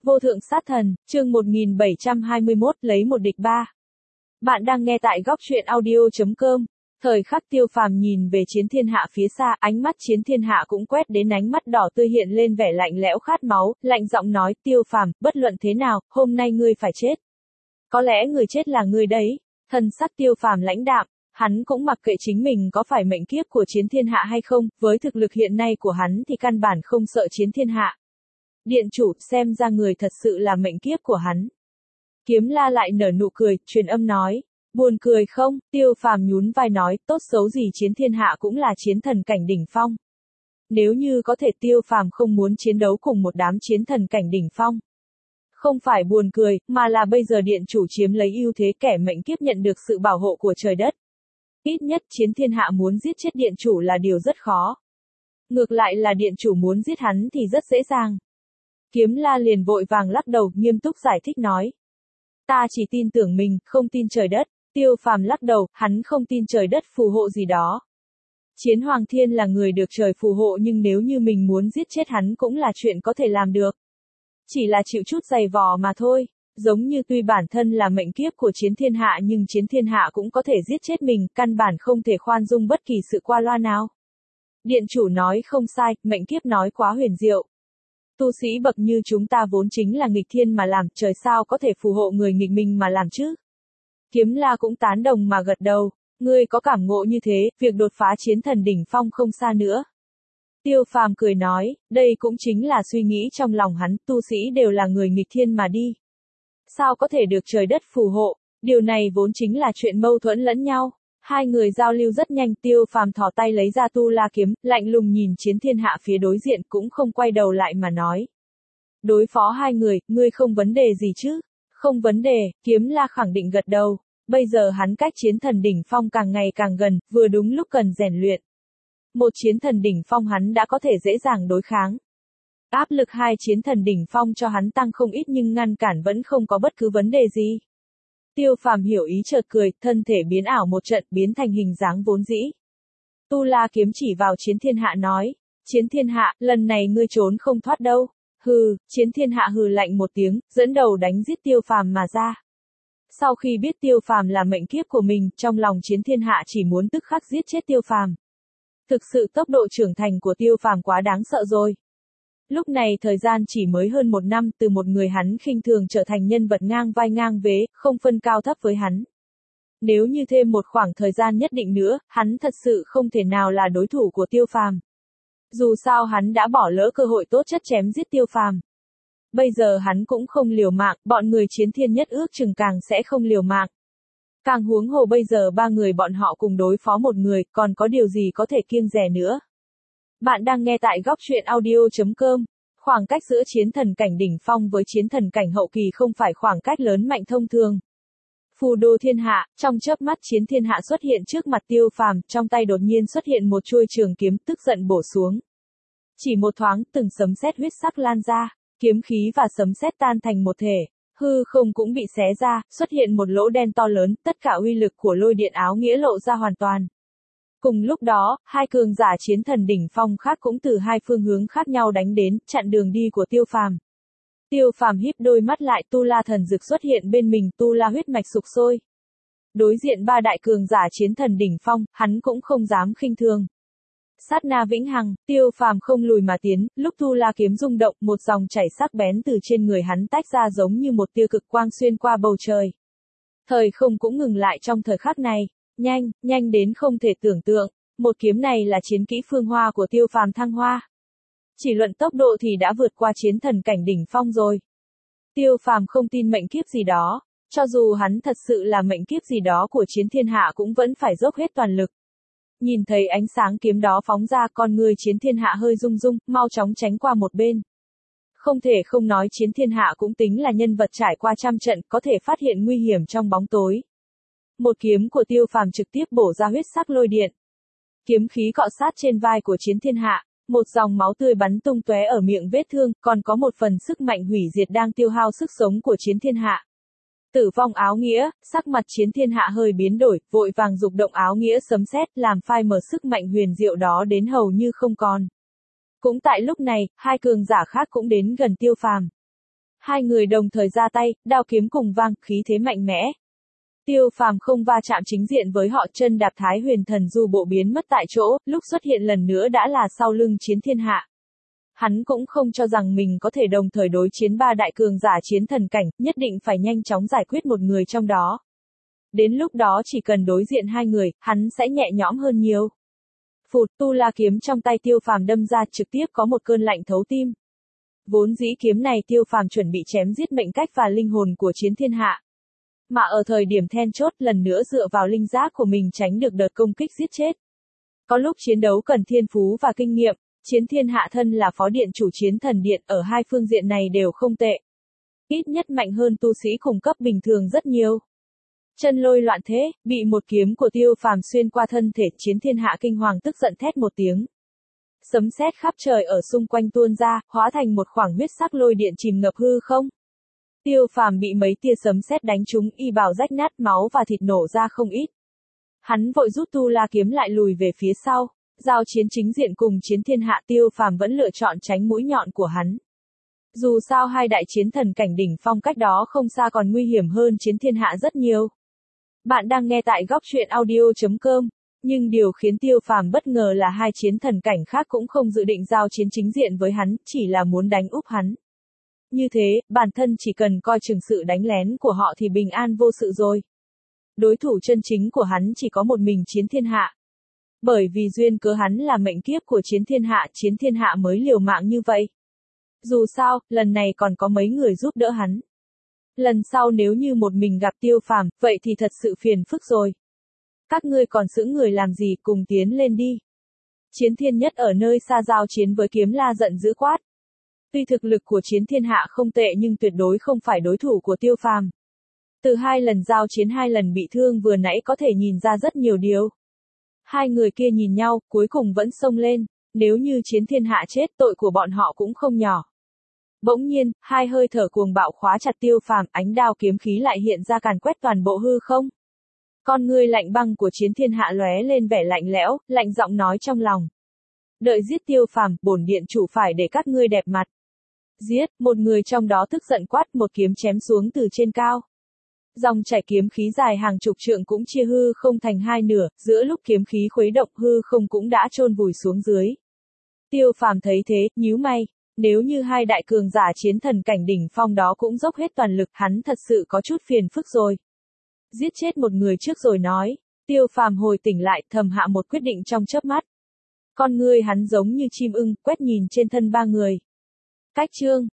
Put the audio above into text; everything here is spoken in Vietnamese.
Vô thượng sát thần, chương 1721, lấy một địch ba. Bạn đang nghe tại góc truyện audio.com. Thời khắc Tiêu Phàm nhìn về Chiến Thiên Hạ phía xa, ánh mắt Chiến Thiên Hạ cũng quét đến ánh mắt đỏ tươi hiện lên vẻ lạnh lẽo khát máu, lạnh giọng nói, Tiêu Phàm, bất luận thế nào, hôm nay ngươi phải chết. Có lẽ người chết là ngươi đấy. Thân sắc Tiêu Phàm lãnh đạm, hắn cũng mặc kệ chính mình có phải mệnh kiếp của Chiến Thiên Hạ hay không, với thực lực hiện nay của hắn thì căn bản không sợ Chiến Thiên Hạ. Điện chủ, xem ra người thật sự là mệnh kiếp của hắn. Kiếm La lại nở nụ cười, truyền âm nói. Buồn cười không? Tiêu Phàm nhún vai nói, tốt xấu gì Chiến Thiên Hạ cũng là chiến thần cảnh đỉnh phong. Nếu như có thể Tiêu Phàm không muốn chiến đấu cùng một đám chiến thần cảnh đỉnh phong. Không phải buồn cười, mà là bây giờ điện chủ chiếm lấy ưu thế, kẻ mệnh kiếp nhận được sự bảo hộ của trời đất. Ít nhất Chiến Thiên Hạ muốn giết chết điện chủ là điều rất khó. Ngược lại là điện chủ muốn giết hắn thì rất dễ dàng. Kiếm La liền vội vàng lắc đầu, nghiêm túc giải thích nói. Ta chỉ tin tưởng mình, không tin trời đất. Tiêu Phàm lắc đầu, hắn không tin trời đất phù hộ gì đó. Chiến Hoàng Thiên là người được trời phù hộ, nhưng nếu như mình muốn giết chết hắn cũng là chuyện có thể làm được. Chỉ là chịu chút dày vò mà thôi. Giống như tuy bản thân là mệnh kiếp của Chiến Thiên Hạ nhưng Chiến Thiên Hạ cũng có thể giết chết mình, căn bản không thể khoan dung bất kỳ sự qua loa nào. Điện chủ nói không sai, mệnh kiếp nói quá huyền diệu. Tu sĩ bậc như chúng ta vốn chính là nghịch thiên mà làm, trời sao có thể phù hộ người nghịch mình mà làm chứ? Kiếm La cũng tán đồng mà gật đầu, ngươi có cảm ngộ như thế, việc đột phá chiến thần đỉnh phong không xa nữa. Tiêu Phàm cười nói, đây cũng chính là suy nghĩ trong lòng hắn, tu sĩ đều là người nghịch thiên mà đi. Sao có thể được trời đất phù hộ, điều này vốn chính là chuyện mâu thuẫn lẫn nhau. Hai người giao lưu rất nhanh, Tiêu Phàm thò tay lấy ra Tu La kiếm, lạnh lùng nhìn Chiến Thiên Hạ phía đối diện cũng không quay đầu lại mà nói. Đối phó hai người, ngươi không vấn đề gì chứ? Không vấn đề, Kiếm La khẳng định gật đầu. Bây giờ hắn cách chiến thần đỉnh phong càng ngày càng gần, vừa đúng lúc cần rèn luyện. Một chiến thần đỉnh phong hắn đã có thể dễ dàng đối kháng. Áp lực hai chiến thần đỉnh phong cho hắn tăng không ít nhưng ngăn cản vẫn không có bất cứ vấn đề gì. Tiêu Phàm hiểu ý chợt cười, thân thể biến ảo một trận, biến thành hình dáng vốn dĩ. Tu La kiếm chỉ vào Chiến Thiên Hạ nói, Chiến Thiên Hạ, lần này ngươi trốn không thoát đâu. Hừ, Chiến Thiên Hạ hừ lạnh một tiếng, dẫn đầu đánh giết Tiêu Phàm mà ra. Sau khi biết Tiêu Phàm là mệnh kiếp của mình, trong lòng Chiến Thiên Hạ chỉ muốn tức khắc giết chết Tiêu Phàm. Thực sự tốc độ trưởng thành của Tiêu Phàm quá đáng sợ rồi. Lúc này thời gian chỉ mới hơn một năm, từ một người hắn khinh thường trở thành nhân vật ngang vai ngang vế, không phân cao thấp với hắn. Nếu như thêm một khoảng thời gian nhất định nữa, hắn thật sự không thể nào là đối thủ của Tiêu Phàm. Dù sao hắn đã bỏ lỡ cơ hội tốt chất chém giết Tiêu Phàm. Bây giờ hắn cũng không liều mạng, bọn người Chiến Thiên nhất ước chừng càng sẽ không liều mạng. Càng huống hồ bây giờ ba người bọn họ cùng đối phó một người, còn có điều gì có thể kiêng dè nữa. Bạn đang nghe tại góc truyện audio.com. Khoảng cách giữa chiến thần cảnh đỉnh phong với chiến thần cảnh hậu kỳ không phải khoảng cách lớn mạnh thông thường. Phù đồ thiên hạ, trong chớp mắt Chiến Thiên Hạ xuất hiện trước mặt Tiêu Phàm, trong tay đột nhiên xuất hiện một chuôi trường kiếm, tức giận bổ xuống. Chỉ một thoáng, từng sấm sét huyết sắc lan ra, kiếm khí và sấm sét tan thành một thể, hư không cũng bị xé ra, xuất hiện một lỗ đen to lớn, tất cả uy lực của lôi điện áo nghĩa lộ ra hoàn toàn. Cùng lúc đó, hai cường giả chiến thần đỉnh phong khác cũng từ hai phương hướng khác nhau đánh đến, chặn đường đi của Tiêu Phàm. Tiêu Phàm híp đôi mắt lại, Tu La thần dực xuất hiện bên mình, Tu La huyết mạch sục sôi. Đối diện ba đại cường giả chiến thần đỉnh phong, hắn cũng không dám khinh thường. Sát na vĩnh hằng, Tiêu Phàm không lùi mà tiến, lúc Tu La kiếm rung động, một dòng chảy sắc bén từ trên người hắn tách ra giống như một tia cực quang xuyên qua bầu trời. Thời không cũng ngừng lại trong thời khắc này, nhanh đến không thể tưởng tượng, một kiếm này là chiến kỹ phương hoa của Tiêu Phàm thăng hoa. Chỉ luận tốc độ thì đã vượt qua chiến thần cảnh đỉnh phong rồi. Tiêu Phàm không tin mệnh kiếp gì đó, cho dù hắn thật sự là mệnh kiếp gì đó của Chiến Thiên Hạ cũng vẫn phải dốc hết toàn lực. Nhìn thấy ánh sáng kiếm đó phóng ra, con người Chiến Thiên Hạ hơi rung rung, mau chóng tránh qua một bên. Không thể không nói Chiến Thiên Hạ cũng tính là nhân vật trải qua trăm trận, có thể phát hiện nguy hiểm trong bóng tối. Một kiếm của Tiêu Phàm trực tiếp bổ ra huyết sắc lôi điện. Kiếm khí cọ sát trên vai của Chiến Thiên Hạ, một dòng máu tươi bắn tung tóe ở miệng vết thương, còn có một phần sức mạnh hủy diệt đang tiêu hao sức sống của Chiến Thiên Hạ. Tử vong áo nghĩa, sắc mặt Chiến Thiên Hạ hơi biến đổi, vội vàng dục động áo nghĩa sấm sét, làm phai mờ sức mạnh huyền diệu đó đến hầu như không còn. Cũng tại lúc này, hai cường giả khác cũng đến gần Tiêu Phàm. Hai người đồng thời ra tay, đao kiếm cùng vang, khí thế mạnh mẽ. Tiêu Phàm không va chạm chính diện với họ, chân đạp Thái Huyền Thần Du bộ biến mất tại chỗ, lúc xuất hiện lần nữa đã là sau lưng Chiến Thiên Hạ. Hắn cũng không cho rằng mình có thể đồng thời đối chiến ba đại cường giả chiến thần cảnh, nhất định phải nhanh chóng giải quyết một người trong đó. Đến lúc đó chỉ cần đối diện hai người, hắn sẽ nhẹ nhõm hơn nhiều. Phụt, tu la kiếm trong tay Tiêu Phàm đâm ra, trực tiếp có một cơn lạnh thấu tim. Vốn dĩ kiếm này Tiêu Phàm chuẩn bị chém giết mệnh cách và linh hồn của Chiến Thiên Hạ. Mà ở thời điểm then chốt lần nữa dựa vào linh giác của mình tránh được đợt công kích giết chết. Có lúc chiến đấu cần thiên phú và kinh nghiệm, Chiến Thiên Hạ thân là phó điện chủ Chiến Thần Điện ở hai phương diện này đều không tệ. Ít nhất mạnh hơn tu sĩ cùng cấp bình thường rất nhiều. Chân lôi loạn thế, bị một kiếm của Tiêu Phàm xuyên qua thân thể, Chiến Thiên Hạ kinh hoàng tức giận thét một tiếng. Sấm sét khắp trời ở xung quanh tuôn ra, hóa thành một khoảng huyết sắc lôi điện chìm ngập hư không. Tiêu Phàm bị mấy tia sấm sét đánh trúng, y bào rách nát, máu và thịt nổ ra không ít. Hắn vội rút tu la kiếm lại lùi về phía sau, giao chiến chính diện cùng Chiến Thiên Hạ. Tiêu Phàm vẫn lựa chọn tránh mũi nhọn của hắn. Dù sao hai đại chiến thần cảnh đỉnh phong cách đó không xa còn nguy hiểm hơn Chiến Thiên Hạ rất nhiều. Bạn đang nghe tại góc truyện audio.com, nhưng điều khiến Tiêu Phàm bất ngờ là hai chiến thần cảnh khác cũng không dự định giao chiến chính diện với hắn, chỉ là muốn đánh úp hắn. Như thế, bản thân chỉ cần coi chừng sự đánh lén của họ thì bình an vô sự rồi. Đối thủ chân chính của hắn chỉ có một mình Chiến Thiên Hạ. Bởi vì duyên cớ hắn là mệnh kiếp của Chiến Thiên Hạ mới liều mạng như vậy. Dù sao, lần này còn có mấy người giúp đỡ hắn. Lần sau nếu như một mình gặp Tiêu Phàm, vậy thì thật sự phiền phức rồi. Các ngươi còn giữ người làm gì, cùng tiến lên đi. Chiến Thiên Nhất ở nơi xa giao chiến với Kiếm La giận dữ quát. Tuy thực lực của Chiến Thiên Hạ không tệ nhưng tuyệt đối không phải đối thủ của Tiêu Phàm. Từ hai lần giao chiến hai lần bị thương vừa nãy có thể nhìn ra rất nhiều điều. Hai người kia nhìn nhau, cuối cùng vẫn xông lên. Nếu như Chiến Thiên Hạ chết, tội của bọn họ cũng không nhỏ. Bỗng nhiên, hai hơi thở cuồng bạo khóa chặt Tiêu Phàm, ánh đao kiếm khí lại hiện ra càn quét toàn bộ hư không. Con ngươi lạnh băng của Chiến Thiên Hạ lóe lên vẻ lạnh lẽo, lạnh giọng nói trong lòng. Đợi giết Tiêu Phàm, bổn điện chủ phải để các ngươi đẹp mặt. Giết, một người trong đó tức giận quát, một kiếm chém xuống từ trên cao. Dòng chảy kiếm khí dài hàng chục trượng cũng chia hư không thành hai nửa, giữa lúc kiếm khí khuấy động hư không cũng đã chôn vùi xuống dưới. Tiêu Phàm thấy thế, nhíu mày. Nếu như hai đại cường giả chiến thần cảnh đỉnh phong đó cũng dốc hết toàn lực, hắn thật sự có chút phiền phức rồi. Giết chết một người trước rồi nói. Tiêu Phàm hồi tỉnh lại, thầm hạ một quyết định trong chớp mắt. Con ngươi hắn giống như chim ưng, quét nhìn trên thân ba người. Cách chương